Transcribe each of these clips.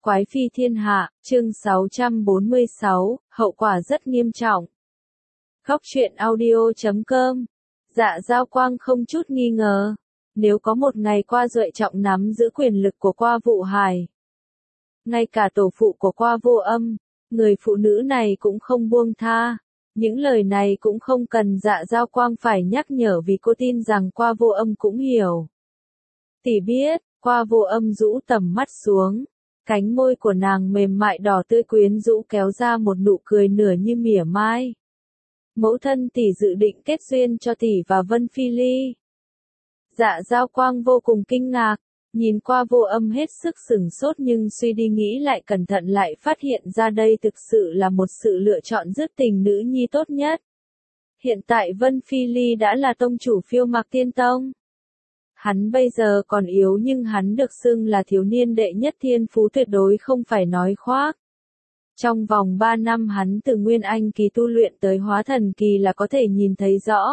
Quái phi thiên hạ, chương 646, hậu quả rất nghiêm trọng. Góc truyện audio.com. Dạ Giao Quang không chút nghi ngờ, nếu có một ngày Qua Duệ trọng nắm giữ quyền lực của Qua Vụ Hải, ngay cả tổ phụ của Qua Vô Âm, người phụ nữ này cũng không buông tha. Những lời này cũng không cần Dạ Giao Quang phải nhắc nhở vì cô tin rằng Qua Vô Âm cũng hiểu. Tỷ biết, Qua Vô Âm rũ tầm mắt xuống. Cánh môi của nàng mềm mại đỏ tươi quyến rũ kéo ra một nụ cười nửa như mỉa mai. Mẫu thân tỷ dự định kết duyên cho tỷ và Vân Phi Ly. Dạ Giao Quang vô cùng kinh ngạc, nhìn Qua Vô Âm hết sức sửng sốt nhưng suy đi nghĩ lại cẩn thận lại phát hiện ra đây thực sự là một sự lựa chọn dứt tình nữ nhi tốt nhất. Hiện tại Vân Phi Ly đã là tông chủ Phiêu Mạc Tiên Tông. Hắn bây giờ còn yếu nhưng hắn được xưng là thiếu niên đệ nhất thiên phú tuyệt đối không phải nói khoác. Trong vòng 3 năm hắn từ Nguyên Anh kỳ tu luyện tới Hóa Thần kỳ là có thể nhìn thấy rõ.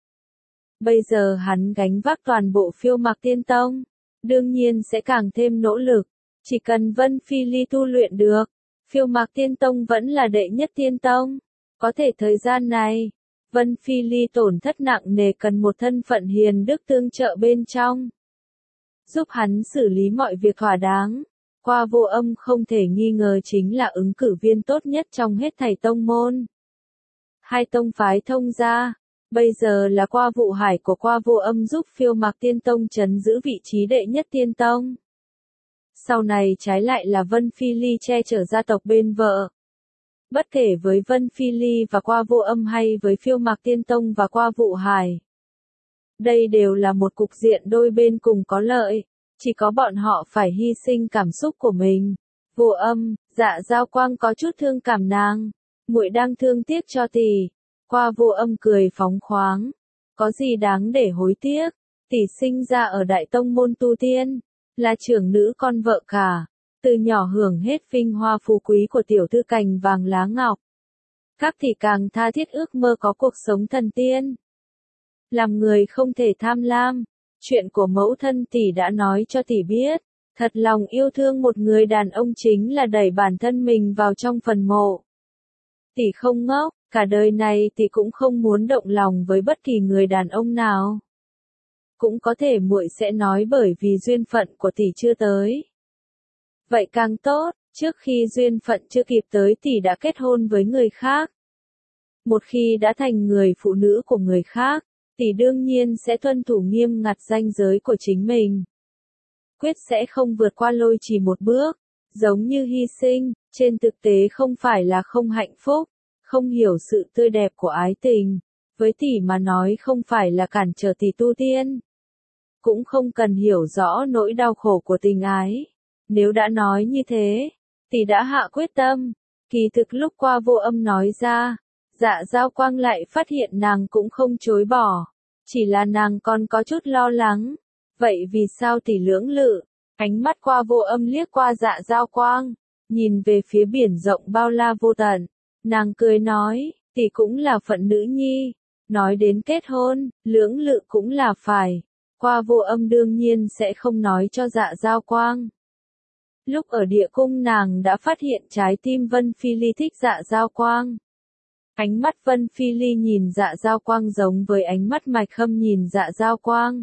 Bây giờ hắn gánh vác toàn bộ Phiêu Mạc Tiên Tông, đương nhiên sẽ càng thêm nỗ lực. Chỉ cần Vân Phi Ly tu luyện được, Phiêu Mạc Tiên Tông vẫn là đệ nhất tiên tông. Có thể thời gian này, Vân Phi Ly tổn thất nặng nề cần một thân phận hiền đức tương trợ bên trong, giúp hắn xử lý mọi việc thỏa đáng. Qua Vô Âm không thể nghi ngờ chính là ứng cử viên tốt nhất trong hết thảy tông môn. Hai tông phái thông gia, bây giờ là Qua Vụ Hải của Qua Vô Âm giúp Phiêu Mạc Tiên Tông trấn giữ vị trí đệ nhất tiên tông. Sau này trái lại là Vân Phi Ly che chở gia tộc bên vợ. Bất kể với Vân Phi Ly và Qua Vô Âm hay với Phiêu Mạc Tiên Tông và Qua Vụ Hải, đây đều là một cục diện đôi bên cùng có lợi, chỉ có bọn họ phải hy sinh cảm xúc của mình. Vô Âm, Dạ Giao Quang có chút thương cảm nàng, muội đang thương tiếc cho tỷ. Qua Vô Âm cười phóng khoáng, có gì đáng để hối tiếc, tỷ sinh ra ở Đại Tông môn tu tiên, là trưởng nữ con vợ cả. Từ nhỏ hưởng hết vinh hoa phú quý của tiểu thư cành vàng lá ngọc. Các thì càng tha thiết ước mơ có cuộc sống thần tiên. Làm người không thể tham lam. Chuyện của mẫu thân tỷ đã nói cho tỷ biết. Thật lòng yêu thương một người đàn ông chính là đẩy bản thân mình vào trong phần mộ. Tỷ không ngốc, cả đời này tỷ cũng không muốn động lòng với bất kỳ người đàn ông nào. Cũng có thể muội sẽ nói bởi vì duyên phận của tỷ chưa tới. Vậy càng tốt, trước khi duyên phận chưa kịp tới tỷ đã kết hôn với người khác. Một khi đã thành người phụ nữ của người khác, tỷ đương nhiên sẽ tuân thủ nghiêm ngặt ranh giới của chính mình. Quyết sẽ không vượt qua lôi chỉ một bước, giống như hy sinh, trên thực tế không phải là không hạnh phúc, không hiểu sự tươi đẹp của ái tình. Với tỷ mà nói không phải là cản trở tỷ tu tiên. Cũng không cần hiểu rõ nỗi đau khổ của tình ái. Nếu đã nói như thế, tỷ đã hạ quyết tâm. Kỳ thực lúc Qua Vô Âm nói ra, Dạ Giao Quang lại phát hiện nàng cũng không chối bỏ. Chỉ là nàng còn có chút lo lắng. Vậy vì sao tỷ lưỡng lự? Ánh mắt Qua Vô Âm liếc qua Dạ Giao Quang, nhìn về phía biển rộng bao la vô tận. Nàng cười nói, tỷ cũng là phận nữ nhi. Nói đến kết hôn, lưỡng lự cũng là phải. Qua Vô Âm đương nhiên sẽ không nói cho Dạ Giao Quang. Lúc ở địa cung nàng đã phát hiện trái tim Vân Phi Ly thích Dạ Giao Quang. Ánh mắt Vân Phi Ly nhìn Dạ Giao Quang giống với ánh mắt Mạch Khâm nhìn Dạ Giao Quang.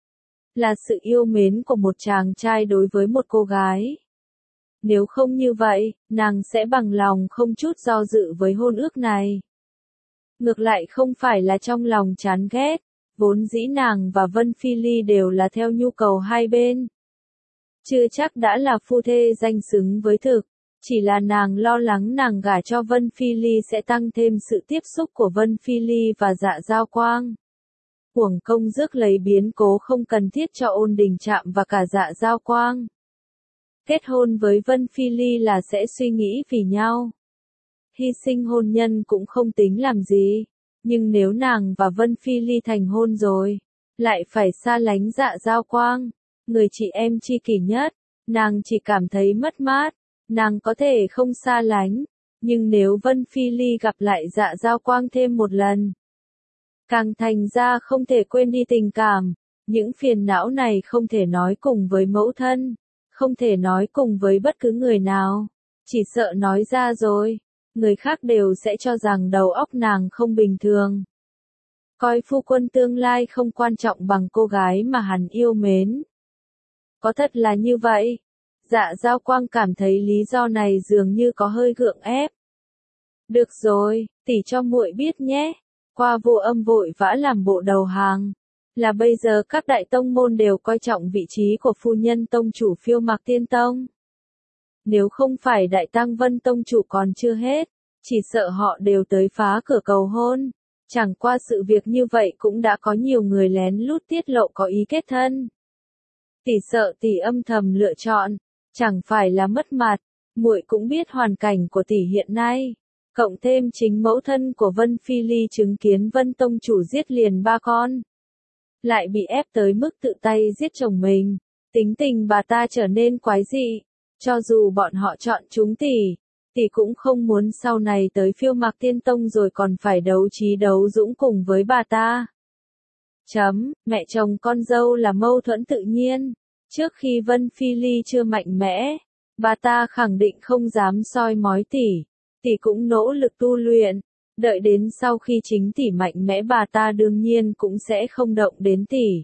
Là sự yêu mến của một chàng trai đối với một cô gái. Nếu không như vậy, nàng sẽ bằng lòng không chút do dự với hôn ước này. Ngược lại không phải là trong lòng chán ghét, vốn dĩ nàng và Vân Phi Ly đều là theo nhu cầu hai bên. Chưa chắc đã là phu thê danh xứng với thực, chỉ là nàng lo lắng nàng gả cho Vân Phi Ly sẽ tăng thêm sự tiếp xúc của Vân Phi Ly và Dạ Giao Quang. Uổng công rước lấy biến cố không cần thiết cho Ôn Đình Trạm và cả Dạ Giao Quang. Kết hôn với Vân Phi Ly là sẽ suy nghĩ vì nhau. Hy sinh hôn nhân cũng không tính làm gì, nhưng nếu nàng và Vân Phi Ly thành hôn rồi, lại phải xa lánh Dạ Giao Quang. Người chị em tri kỷ nhất, nàng chỉ cảm thấy mất mát, nàng có thể không xa lánh, nhưng nếu Vân Phi Ly gặp lại Dạ Giao Quang thêm một lần, càng thành ra không thể quên đi tình cảm, những phiền não này không thể nói cùng với mẫu thân, không thể nói cùng với bất cứ người nào. Chỉ sợ nói ra rồi, người khác đều sẽ cho rằng đầu óc nàng không bình thường. Coi phu quân tương lai không quan trọng bằng cô gái mà hắn yêu mến. Có thật là như vậy? Dạ Giao Quang cảm thấy lý do này dường như có hơi gượng ép. Được rồi, tỷ cho muội biết nhé. Qua Vô Âm vội vã làm bộ đầu hàng. Là bây giờ các đại tông môn đều coi trọng vị trí của phu nhân tông chủ Phiêu Mạc Tiên Tông. Nếu không phải Đại Tang Vân tông chủ còn chưa hết, chỉ sợ họ đều tới phá cửa cầu hôn. Chẳng qua sự việc như vậy cũng đã có nhiều người lén lút tiết lộ có ý kết thân. Tỷ sợ tỷ âm thầm lựa chọn, chẳng phải là mất mặt. Muội cũng biết hoàn cảnh của tỷ hiện nay, cộng thêm chính mẫu thân của Vân Phi Ly chứng kiến Vân tông chủ giết liền 3 con, lại bị ép tới mức tự tay giết chồng mình, tính tình bà ta trở nên quái dị. Cho dù bọn họ chọn chúng tỷ cũng không muốn sau này tới Phiêu Mạc Tiên Tông rồi còn phải đấu trí đấu dũng cùng với bà ta. Mẹ chồng con dâu là mâu thuẫn tự nhiên. Trước khi Vân Phi Ly chưa mạnh mẽ, bà ta khẳng định không dám soi mói tỷ cũng nỗ lực tu luyện. Đợi đến sau khi chính tỷ mạnh mẽ bà ta đương nhiên cũng sẽ không động đến tỷ.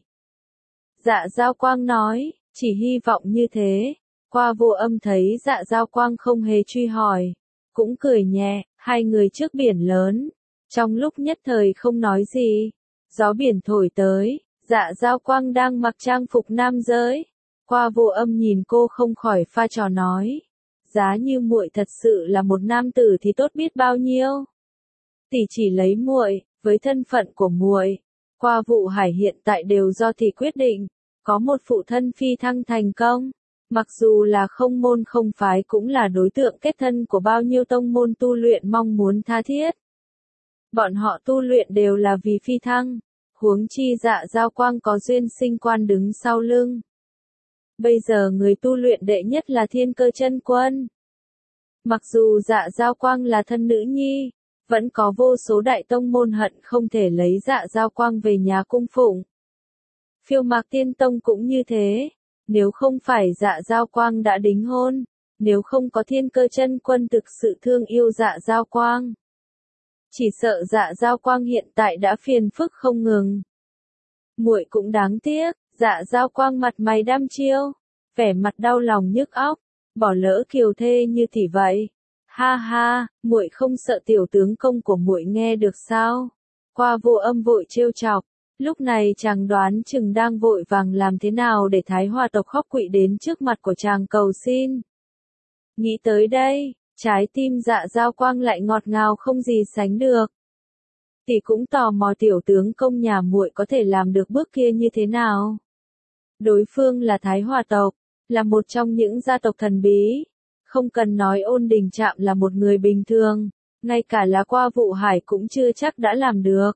Dạ Giao Quang nói, chỉ hy vọng như thế. Qua Vô Âm thấy Dạ Giao Quang không hề truy hỏi, cũng cười nhẹ, hai người trước biển lớn. Trong lúc nhất thời không nói gì, gió biển thổi tới, Dạ Giao Quang đang mặc trang phục nam giới. Qua Vô Âm nhìn cô không khỏi pha trò nói, giá như muội thật sự là một nam tử thì tốt biết bao nhiêu. Tỷ chỉ lấy muội, với thân phận của muội, Qua Vụ Hải hiện tại đều do tỷ quyết định. Có một phụ thân phi thăng thành công, mặc dù là không môn không phái cũng là đối tượng kết thân của bao nhiêu tông môn tu luyện mong muốn tha thiết. Bọn họ tu luyện đều là vì phi thăng, huống chi Dạ Giao Quang có duyên sinh quan đứng sau lưng. Bây giờ người tu luyện đệ nhất là Thiên Cơ Chân Quân. Mặc dù Dạ Giao Quang là thân nữ nhi, vẫn có vô số đại tông môn hận không thể lấy Dạ Giao Quang về nhà cung phụng. Phiêu Mạc Tiên Tông cũng như thế, nếu không phải Dạ Giao Quang đã đính hôn, nếu không có Thiên Cơ Chân Quân thực sự thương yêu Dạ Giao Quang, chỉ sợ Dạ Giao Quang hiện tại đã phiền phức không ngừng. Muội cũng đáng tiếc. Dạ Giao Quang mặt mày đăm chiêu, vẻ mặt đau lòng nhức óc, bỏ lỡ kiều thê như tỷ vậy. Ha ha, muội không sợ tiểu tướng công của muội nghe được sao? Qua Vô Âm vội trêu chọc, lúc này chàng đoán chừng đang vội vàng làm thế nào để Thái Hòa tộc Khóc Quỵ đến trước mặt của chàng cầu xin. Nghĩ tới đây, trái tim Dạ Giao Quang lại ngọt ngào không gì sánh được. Tỷ cũng tò mò tiểu tướng công nhà muội có thể làm được bước kia như thế nào. Đối phương là Thái Hòa tộc, là một trong những gia tộc thần bí. Không cần nói Ôn Đình Trạm là một người bình thường, ngay cả là Qua Vụ Hải cũng chưa chắc đã làm được.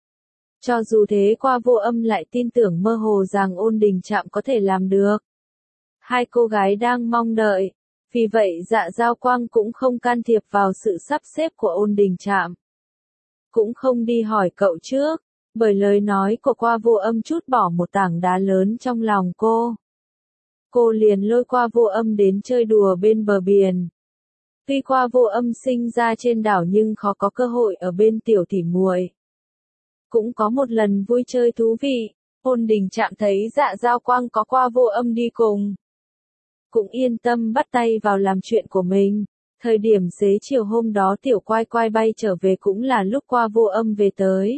Cho dù thế Qua Vô Âm lại tin tưởng mơ hồ rằng Ôn Đình Trạm có thể làm được. Hai cô gái đang mong đợi, vì vậy Dạ Giao Quang cũng không can thiệp vào sự sắp xếp của Ôn Đình Trạm. Cũng không đi hỏi cậu trước, bởi lời nói của Qua Vô Âm chút bỏ một tảng đá lớn trong lòng cô. Cô liền lôi Qua Vô Âm đến chơi đùa bên bờ biển. Tuy Qua Vô Âm sinh ra trên đảo nhưng khó có cơ hội ở bên tiểu tỷ muội. Cũng có một lần vui chơi thú vị, Ôn Đình Trạm thấy Dạ Giao Quang có Qua Vô Âm đi cùng, cũng yên tâm bắt tay vào làm chuyện của mình. Thời điểm xế chiều hôm đó tiểu Quai Quai bay trở về cũng là lúc Qua Vô Âm về tới.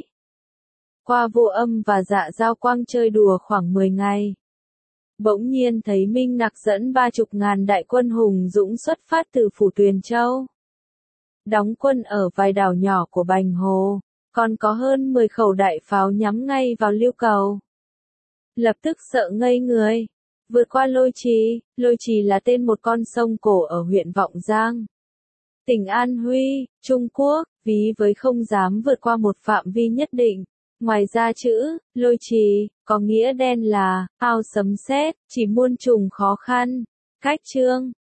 Qua Vô Âm và Dạ Giao Quang chơi đùa khoảng 10 ngày. Bỗng nhiên thấy Minh Nặc dẫn 30.000 đại quân hùng dũng xuất phát từ phủ Tuyền Châu. Đóng quân ở vài đảo nhỏ của Bành Hồ, còn có hơn 10 khẩu đại pháo nhắm ngay vào Lưu Cầu. Lập tức sợ ngây người. Vượt qua Lôi Trì là tên một con sông cổ ở huyện Vọng Giang, tỉnh An Huy, Trung Quốc, ví với không dám vượt qua một phạm vi nhất định. Ngoài ra chữ Lôi Trì có nghĩa đen là ao sấm sét, chỉ muôn trùng khó khăn. Cách chương